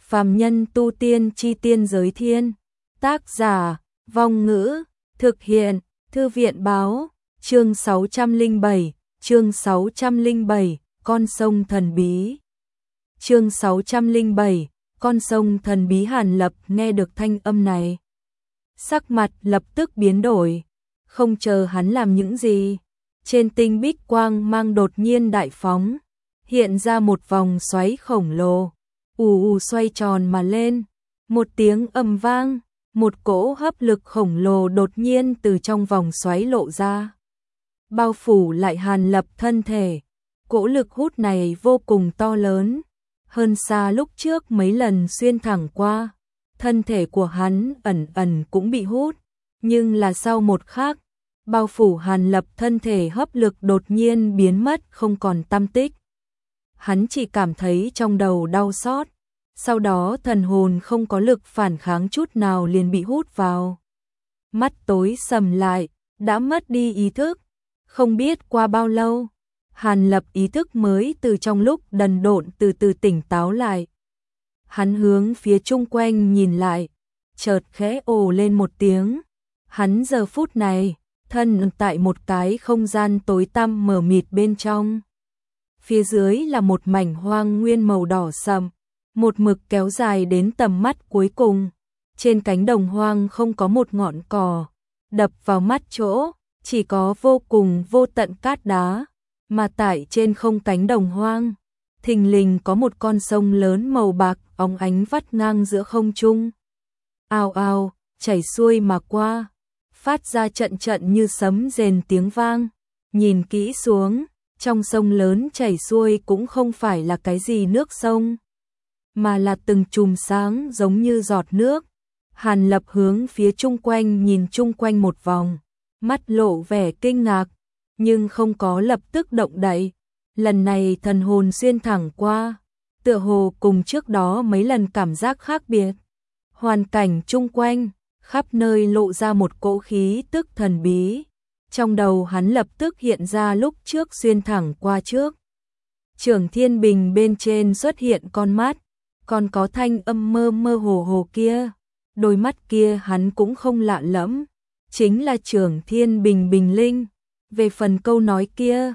Phàm nhân tu tiên chi tiên giới thiên. Tác giả, Vong Ngữ, thực hiện, Thư viện báo, chương 607, chương 607, con sông thần bí. Chương 607, con sông thần bí. Hàn Lập nghe được thanh âm này, sắc mặt lập tức biến đổi, không chờ hắn làm những gì, trên tinh bích quang mang đột nhiên đại phóng, hiện ra một vòng xoáy khổng lồ, ù ù xoay tròn mà lên, một tiếng ầm vang, một cỗ hấp lực khổng lồ đột nhiên từ trong vòng xoáy lộ ra, bao phủ lại Hàn Lập thân thể. Cỗ lực hút này vô cùng to lớn, hơn xa lúc trước mấy lần xuyên thẳng qua, thân thể của hắn ẩn ẩn cũng bị hút, nhưng là sau một khắc, bao phủ Hàn Lập thân thể hấp lực đột nhiên biến mất không còn tăm tích. Hắn chỉ cảm thấy trong đầu đau xót, sau đó thần hồn không có lực phản kháng chút nào liền bị hút vào. Mắt tối sầm lại, đã mất đi ý thức, không biết qua bao lâu, Hàn Lập ý thức mới từ trong lúc đần độn từ từ tỉnh táo lại. Hắn hướng phía chung quanh nhìn lại, chợt khẽ ồ lên một tiếng. Hắn giờ phút này, thân tại một cái không gian tối tăm mờ mịt bên trong. Phía dưới là một mảnh hoang nguyên màu đỏ sậm, một mực kéo dài đến tầm mắt cuối cùng. Trên cánh đồng hoang không có một ngọn cỏ, đập vào mắt chỗ, chỉ có vô cùng vô tận cát đá. Mà tại trên không cánh đồng hoang, thình lình có một con sông lớn màu bạc óng ánh vắt ngang giữa không trung. Ào ào, chảy xuôi mà qua, phát ra trận trận như sấm rền tiếng vang. Nhìn kỹ xuống, trong sông lớn chảy xuôi cũng không phải là cái gì nước sông, mà là từng chùm sáng giống như giọt nước. Hàn Lập hướng phía chung quanh nhìn chung quanh một vòng, mắt lộ vẻ kinh ngạc, nhưng không có lập tức động đậy. Lần này thần hồn xuyên thẳng qua, tựa hồ cùng trước đó mấy lần cảm giác khác biệt. Hoàn cảnh chung quanh, khắp nơi lộ ra một cỗ khí tức thần bí. Trong đầu hắn lập tức hiện ra lúc trước xuyên thẳng qua trước. Trưởng Thiên Bình bên trên xuất hiện con mắt, còn có thanh âm mơ mơ hồ hồ kia. Đôi mắt kia hắn cũng không lạ lẫm, chính là Trưởng Thiên Bình Bình Linh. Về phần câu nói kia,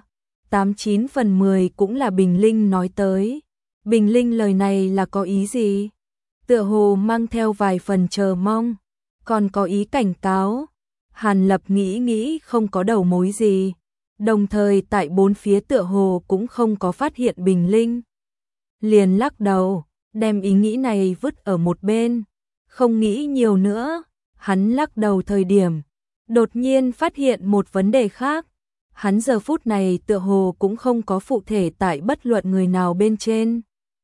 89 phần 10 cũng là Bình Linh nói tới. Bình Linh lời này là có ý gì? Tựa hồ mang theo vài phần chờ mong, còn có ý cảnh cáo. Hàn Lập nghĩ không có đầu mối gì, đồng thời tại bốn phía tựa hồ cũng không có phát hiện Bình Linh. Liền lắc đầu, đem ý nghĩ này vứt ở một bên, không nghĩ nhiều nữa. Hắn lắc đầu thời điểm, đột nhiên phát hiện một vấn đề khác. Hắn giờ phút này tựa hồ cũng không có phụ thể tại bất luận người nào bên trên,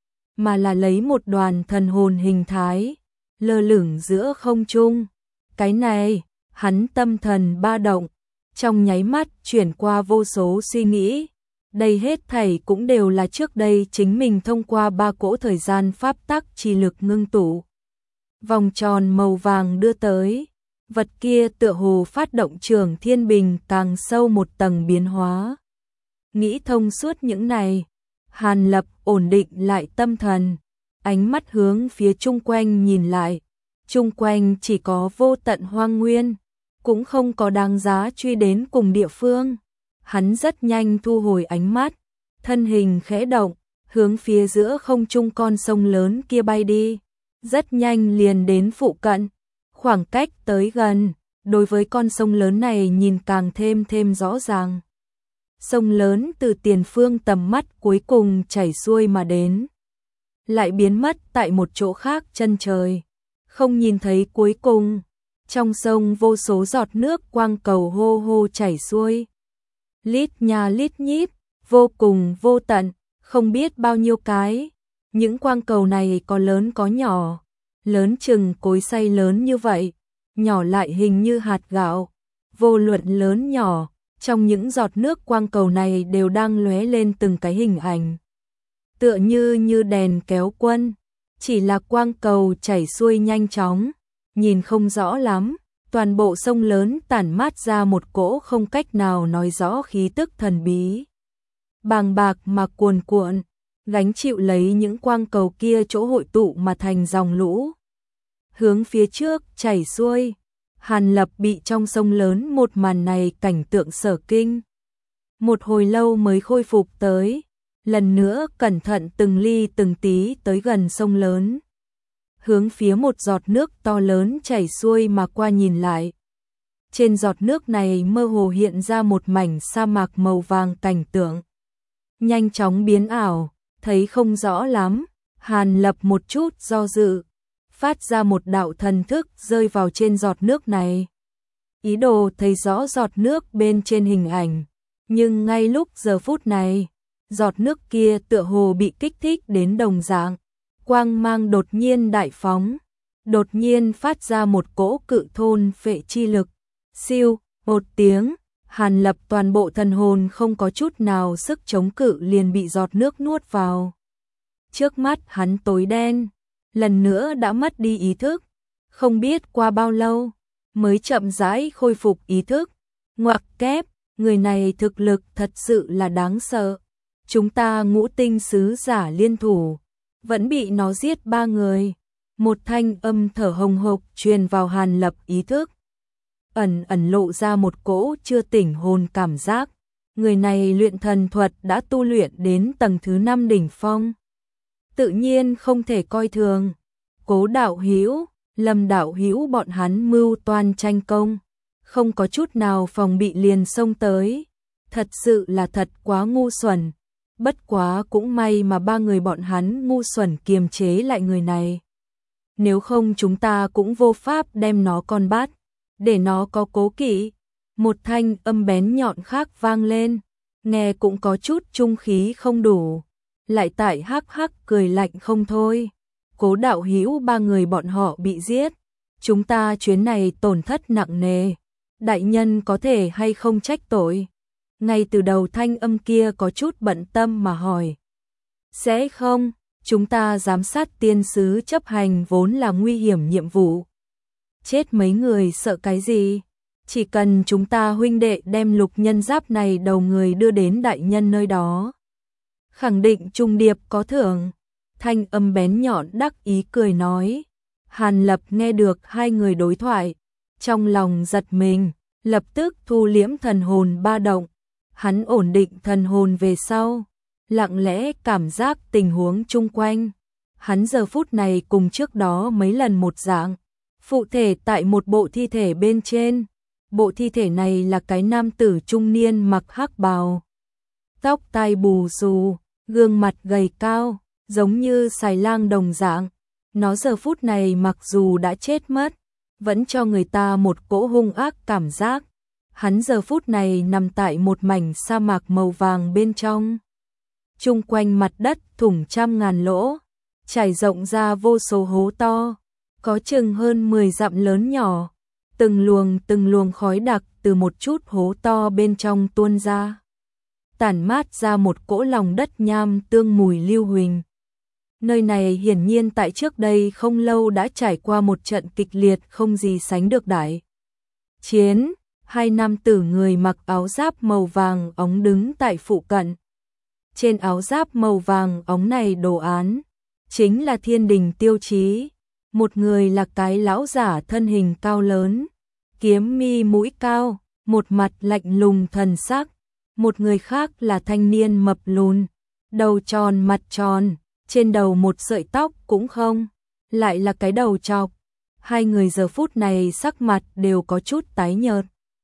mà là lấy một đoàn thần hồn hình thái, lơ lửng giữa không trung. Cái này, hắn tâm thần ba động, trong nháy mắt chuyển qua vô số suy nghĩ. Đây hết thảy cũng đều là trước đây chính mình thông qua 3 cỗ thời gian pháp tắc chi lực ngưng tụ. Vòng tròn màu vàng đưa tới. Vật kia tựa hồ phát động Trưởng Thiên Bình càng sâu một tầng biến hóa. Nghĩ thông suốt những này, Hàn Lập ổn định lại tâm thần, ánh mắt hướng phía chung quanh nhìn lại. Chung quanh chỉ có vô tận hoang nguyên, cũng không có đáng giá truy đến cùng địa phương. Hắn rất nhanh thu hồi ánh mắt, thân hình khẽ động, hướng phía giữa không trung con sông lớn kia bay đi. Rất nhanh liền đến phụ cận. Khoảng cách tới gần, đối với con sông lớn này nhìn càng thêm rõ ràng. Sông lớn từ tiền phương tầm mắt cuối cùng chảy xuôi mà đến, lại biến mất tại một chỗ khác chân trời, không nhìn thấy cuối cùng. Trong sông vô số giọt nước quang cầu hô hô chảy xuôi, lít nha lít nhít, vô cùng vô tận, không biết bao nhiêu cái. Những quang cầu này có lớn có nhỏ, lớn chừng cối xay lớn như vậy, nhỏ lại hình như hạt gạo. Vô luận lớn nhỏ, trong những giọt nước quang cầu này đều đang lóe lên từng cái hình ảnh, tựa như đèn kéo quân. Chỉ là quang cầu chảy xuôi nhanh chóng, nhìn không rõ lắm. Toàn bộ sông lớn tản mát ra một cỗ không cách nào nói rõ khí tức thần bí, bàng bạc mà cuồn cuộn, gánh chịu lấy những quang cầu kia chỗ hội tụ mà thành dòng lũ. Hướng phía trước chảy xuôi, Hàn Lập bị trong sông lớn một màn này cảnh tượng sở kinh. Một hồi lâu mới khôi phục tới, lần nữa cẩn thận từng ly từng tí tới gần sông lớn. Hướng phía một giọt nước to lớn chảy xuôi mà qua nhìn lại. Trên giọt nước này mơ hồ hiện ra một mảnh sa mạc màu vàng cảnh tượng. Nhanh chóng biến ảo, thấy không rõ lắm, Hàn Lập một chút do dự, phát ra một đạo thần thức rơi vào trên giọt nước này. Ý đồ thấy rõ giọt nước bên trên hình ảnh, nhưng ngay lúc giờ phút này, giọt nước kia tựa hồ bị kích thích đến đồng dạng, quang mang đột nhiên đại phóng, đột nhiên phát ra một cỗ cự thôn phệ chi lực. Siêu, một tiếng, Hàn Lập toàn bộ thần hồn không có chút nào sức chống cự liền bị giọt nước nuốt vào. Trước mắt hắn tối đen, lần nữa đã mất đi ý thức, không biết qua bao lâu mới chậm rãi khôi phục ý thức. Ngoặc kép, người này thực lực thật sự là đáng sợ. Chúng ta ngũ tinh sứ giả liên thủ, vẫn bị nó giết 3 người. Một thanh âm thở hồng hộc truyền vào Hàn Lập ý thức. Ẩn ẩn lộ ra một cỗ chưa tỉnh hồn cảm giác. Người này luyện thần thuật đã tu luyện đến tầng thứ 5 đỉnh phong. Tự nhiên không thể coi thường. Cố đạo hữu, Lâm đạo hữu bọn hắn mưu toan tranh công, không có chút nào phòng bị liền xông tới. Thật sự là thật quá ngu xuẩn. Bất quá cũng may mà 3 người bọn hắn ngu xuẩn kiềm chế lại người này. Nếu không chúng ta cũng vô pháp đem nó con bắt, để nó có cố kỵ. Một thanh âm bén nhọn khác vang lên, nghe cũng có chút trung khí không đủ. Lại tại hắc hắc cười lạnh không thôi. Cố đạo hữu 3 người bọn họ bị giết, chúng ta chuyến này tổn thất nặng nề. Đại nhân có thể hay không trách tội? Ngay từ đầu thanh âm kia có chút bận tâm mà hỏi. Sẽ không, chúng ta giám sát tiên sứ chấp hành vốn là nguy hiểm nhiệm vụ. Chết mấy người sợ cái gì? Chỉ cần chúng ta huynh đệ đem lục nhân giáp này đầu người đưa đến đại nhân nơi đó, khẳng định trung điệp có thưởng. Thanh âm bén nhọn đắc ý cười nói. Hàn Lập nghe được 2 người đối thoại, trong lòng giật mình, lập tức thu liễm thần hồn ba động. Hắn ổn định thần hồn về sau, lặng lẽ cảm giác tình huống chung quanh. Hắn giờ phút này cùng trước đó mấy lần một dạng, phụ thể tại một bộ thi thể bên trên. Bộ thi thể này là cái nam tử trung niên mặc hắc bào, tóc tai bù xù, gương mặt gầy cao, giống như xài lang đồng dạng. Nó giờ phút này mặc dù đã chết mất, vẫn cho người ta một cỗ hung ác cảm giác. Hắn giờ phút này nằm tại một mảnh sa mạc màu vàng bên trong. Chung quanh mặt đất thủng trăm ngàn lỗ, trải rộng ra vô số hố to, có chừng hơn 10 dặm lớn nhỏ. Từng luồng khói đặc từ một chút hố to bên trong tuôn ra, tản mát ra một cỗ lòng đất nham tương mùi lưu huỳnh. Nơi này hiển nhiên tại trước đây không lâu đã trải qua một trận kịch liệt không gì sánh được đại chiến. 2 nam tử người mặc áo giáp màu vàng óng đứng tại phụ cận. Trên áo giáp màu vàng óng này đồ án chính là thiên đình tiêu chí. Một người là cái lão giả thân hình cao lớn, kiếm mi mũi cao, một mặt lạnh lùng thần sắc. Một người khác là thanh niên mập lùn, đầu tròn mặt tròn, trên đầu một sợi tóc cũng không, lại là cái đầu trọc. 2 người giờ phút này sắc mặt đều có chút tái nhợt.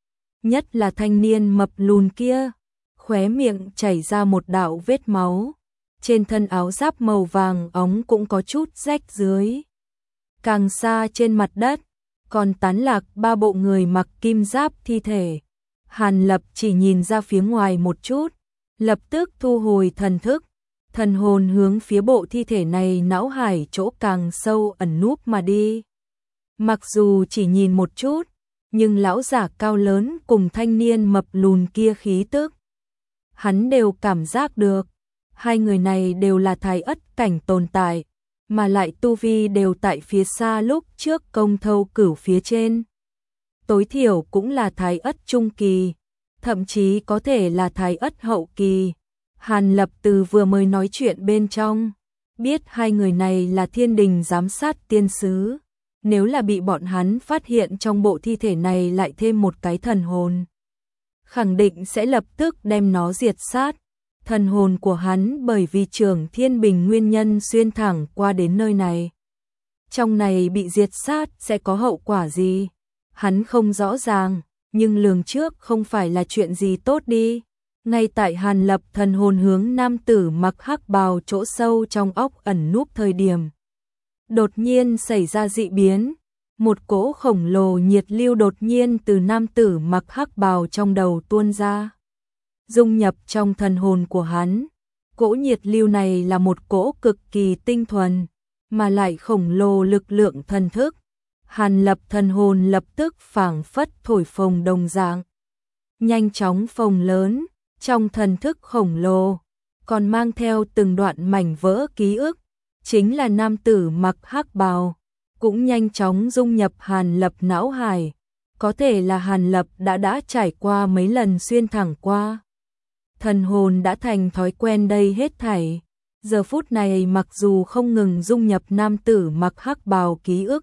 Nhất là thanh niên mập lùn kia, khóe miệng chảy ra một đạo vết máu. Trên thân áo giáp màu vàng óng cũng có chút rách dưới. Càng xa trên mặt đất, còn tán lạc 3 bộ người mặc kim giáp thi thể. Hàn Lập chỉ nhìn ra phía ngoài một chút, lập tức thu hồi thần thức, thần hồn hướng phía bộ thi thể này não hải chỗ càng sâu ẩn núp mà đi. Mặc dù chỉ nhìn một chút, nhưng lão giả cao lớn cùng thanh niên mập lùn kia khí tức, hắn đều cảm giác được. 2 người này đều là thái ất cảnh tồn tại, mà lại tu vi đều tại phía xa lúc trước công thâu cửu phía trên. Tối thiểu cũng là thái ất trung kỳ, thậm chí có thể là thái ất hậu kỳ. Hàn Lập từ vừa mới nói chuyện bên trong, biết hai người này là thiên đình giám sát tiên sứ, nếu là bị bọn hắn phát hiện trong bộ thi thể này lại thêm một cái thần hồn, khẳng định sẽ lập tức đem nó diệt sát. Thần hồn của hắn bởi vì Trưởng Thiên Bình nguyên nhân xuyên thẳng qua đến nơi này. Trong này bị diệt sát sẽ có hậu quả gì? Hắn không rõ ràng, nhưng lường trước không phải là chuyện gì tốt đi. Ngay tại Hàn Lập thần hồn hướng nam tử mặc hắc bào chỗ sâu trong óc ẩn núp thời điểm. Đột nhiên xảy ra dị biến, một cỗ khổng lồ nhiệt lưu đột nhiên từ nam tử mặc hắc bào trong đầu tuôn ra, dung nhập trong thần hồn của hắn. Cỗ nhiệt lưu này là một cỗ cực kỳ tinh thuần, mà lại khổng lồ lực lượng thần thức. Hàn Lập thần hồn lập tức phảng phất thổi phồng đồng dạng, nhanh chóng phồng lớn, trong thần thức khổng lồ, còn mang theo từng đoạn mảnh vỡ ký ức, chính là nam tử mặc hắc bào, cũng nhanh chóng dung nhập Hàn Lập não hải, có thể là Hàn Lập đã trải qua mấy lần xuyên thẳng qua. Thần hồn đã thành thói quen đây hết thảy, giờ phút này mặc dù không ngừng dung nhập nam tử mặc hắc bào ký ức,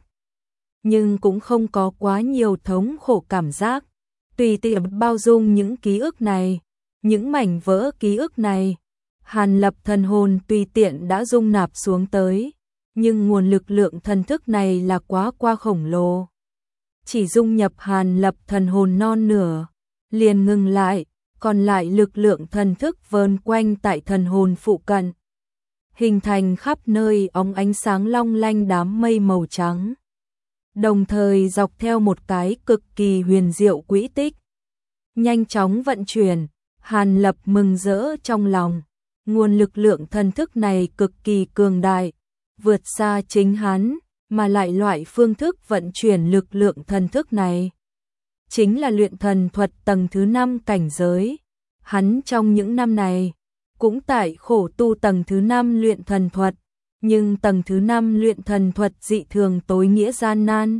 nhưng cũng không có quá nhiều thống khổ cảm giác, tùy tiện bao dung những ký ức này, những mảnh vỡ ký ức này. Hàn Lập thần hồn tùy tiện đã dung nạp xuống tới, nhưng nguồn lực lượng thần thức này là quá khổng lồ. Chỉ dung nhập Hàn Lập thần hồn non nửa, liền ngừng lại, còn lại lực lượng thần thức vờn quanh tại thần hồn phụ cận, hình thành khắp nơi óng ánh sáng long lanh đám mây màu trắng. Đồng thời dọc theo một cái cực kỳ huyền diệu quỹ tích, nhanh chóng vận chuyển. Hàn Lập mừng rỡ trong lòng, nguồn lực lượng thần thức này cực kỳ cường đại, vượt xa chính hắn, mà lại loại phương thức vận chuyển lực lượng thần thức này chính là luyện thần thuật tầng thứ 5 cảnh giới. Hắn trong những năm này cũng tại khổ tu tầng thứ 5 luyện thần thuật, nhưng tầng thứ 5 luyện thần thuật dị thường tối nghĩa gian nan.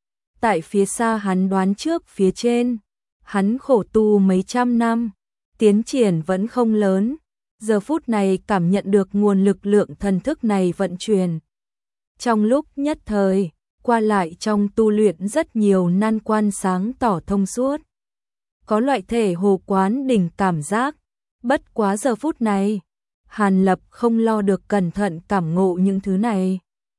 Tại phía xa hắn đoán trước phía trên, hắn khổ tu mấy trăm năm, tiến triển vẫn không lớn, giờ phút này cảm nhận được nguồn lực lượng thần thức này vận chuyển. Trong lúc nhất thời, qua lại trong tu luyện rất nhiều nan quan sáng tỏ thông suốt. Có loại thể hồ quán đỉnh cảm giác, bất quá giờ phút này, Hàn Lập không lo được cẩn thận cảm ngộ những thứ này.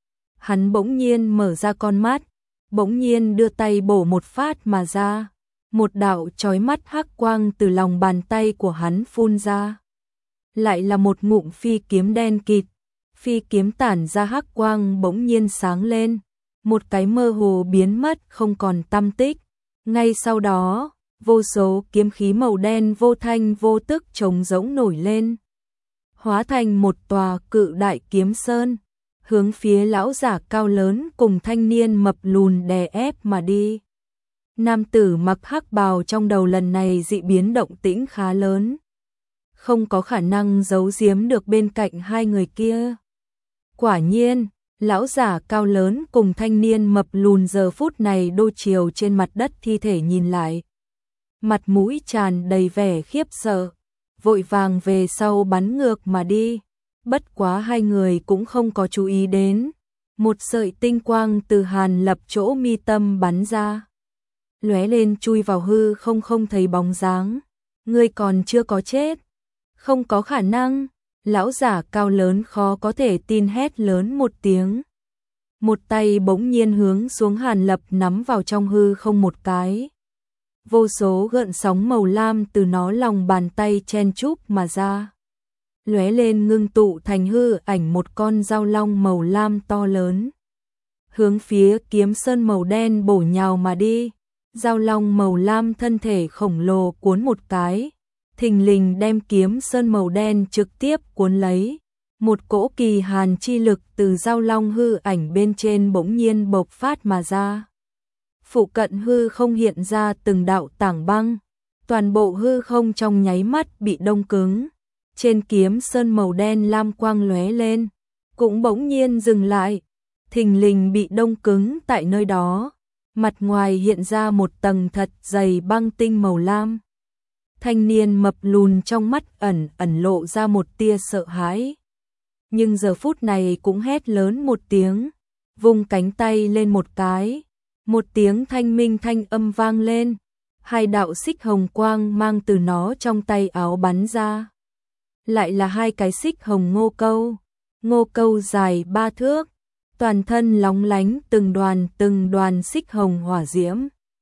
Hắn bỗng nhiên mở ra con mắt, bỗng nhiên đưa tay bổ một phát mà ra. Một đạo chói mắt hắc quang từ lòng bàn tay của hắn phun ra. Lại là một ngụm phi kiếm đen kịt, phi kiếm tản ra hắc quang bỗng nhiên sáng lên, một cái mơ hồ biến mất không còn tăm tích. Ngay sau đó, vô số kiếm khí màu đen vô thanh vô tức trống rỗng nổi lên, hóa thành một tòa cự đại kiếm sơn, hướng phía lão giả cao lớn cùng thanh niên mập lùn đè ép mà đi. Nam tử mặc hắc bào trong đầu lần này dị biến động tĩnh khá lớn, không có khả năng giấu giếm được bên cạnh hai người kia. Quả nhiên, lão giả cao lớn cùng thanh niên mập lùn giờ phút này đô chiều trên mặt đất thi thể nhìn lại, mặt mũi tràn đầy vẻ khiếp sợ, vội vàng về sau bắn ngược mà đi. Bất quá hai người cũng không có chú ý đến, một sợi tinh quang từ Hàn Lập chỗ mi tâm bắn ra, lóe lên chui vào hư không thấy bóng dáng. Ngươi còn chưa có chết. Không có khả năng. Lão giả cao lớn khó có thể tin hét lớn một tiếng. Một tay bỗng nhiên hướng xuống Hàn Lập nắm vào trong hư không một cái. Vô số gợn sóng màu lam từ nó lòng bàn tay chen chúc mà ra, lóe lên ngưng tụ thành hư ảnh một con dao long màu lam to lớn, hướng phía kiếm sơn màu đen bổ nhào mà đi. Dao long màu lam thân thể khổng lồ cuốn một cái, thình lình đem kiếm sơn màu đen trực tiếp cuốn lấy. Một cỗ kỳ hàn chi lực từ dao long hư ảnh bên trên bỗng nhiên bộc phát mà ra. Phụ cận hư không hiện ra từng đạo tảng băng, toàn bộ hư không trong nháy mắt bị đông cứng. Trên kiếm sơn màu đen lam quang lóe lên, cũng bỗng nhiên dừng lại, thình lình bị đông cứng tại nơi đó. Mặt ngoài hiện ra một tầng thật dày băng tinh màu lam. Thanh niên mập lùn trong mắt ẩn ẩn lộ ra một tia sợ hãi. Nhưng giờ phút này cũng hét lớn một tiếng, vung cánh tay lên một cái. Một tiếng thanh minh thanh âm vang lên, hai đạo xích hồng quang mang từ nó trong tay áo bắn ra. Lại là hai cái xích hồng ngô câu dài 3 thước, toàn thân lóng lánh từng đoàn xích hồng hỏa diễm.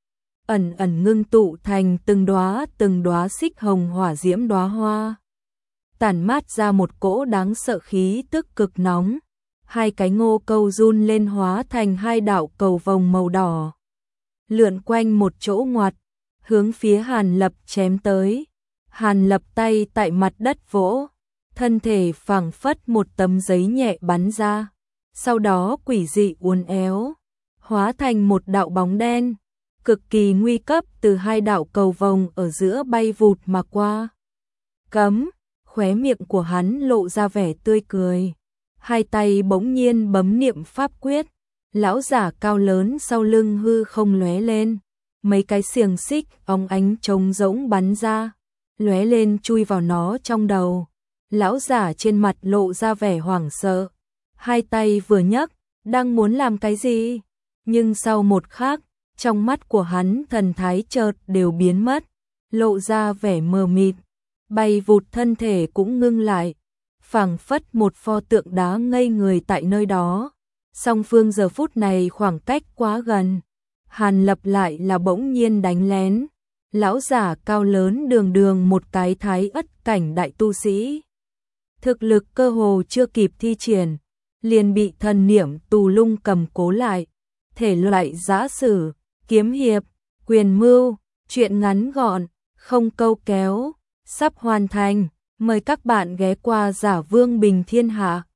Ẩn ẩn ngưng tụ thành từng đóa xích hồng hỏa diễm đóa hoa. Tản mát ra một cỗ đáng sợ khí tức cực nóng. Hai cái ngô câu run lên hóa thành hai đạo cầu vồng màu đỏ. Lượn quanh một chỗ ngoặt, hướng phía Hàn Lập chém tới. Hàn Lập tay tại mặt đất vỗ, thân thể phảng phất một tấm giấy nhẹ bắn ra. Sau đó quỷ dị uốn éo, hóa thành một đạo bóng đen, cực kỳ nguy cấp từ hai đạo cầu vồng ở giữa bay vụt mà qua. Cấm, khóe miệng của hắn lộ ra vẻ tươi cười. Hai tay bỗng nhiên bấm niệm pháp quyết, lão giả cao lớn sau lưng hư không lóe lên, mấy cái xiềng xích óng ánh trống rỗng bắn ra, lóe lên chui vào nó trong đầu. Lão giả trên mặt lộ ra vẻ hoảng sợ, hai tay vừa nhấc, đang muốn làm cái gì, nhưng sau một khắc, trong mắt của hắn thần thái chợt đều biến mất, lộ ra vẻ mờ mịt, bay vụt thân thể cũng ngưng lại, phảng phất một pho tượng đá ngây người tại nơi đó. Song phương giờ phút này khoảng cách quá gần, Hàn Lập lại là bỗng nhiên đánh lén. Lão giả cao lớn đường một cái thái ất cảnh đại tu sĩ. Thực lực cơ hồ chưa kịp thi triển, liền bị thần niệm tù lung cầm cố lại. Thể loại giã sử, kiếm hiệp, quyền mưu, truyện ngắn gọn, không câu kéo, sắp hoàn thành. Mời các bạn ghé qua Giả Vương Bình Thiên Hạ.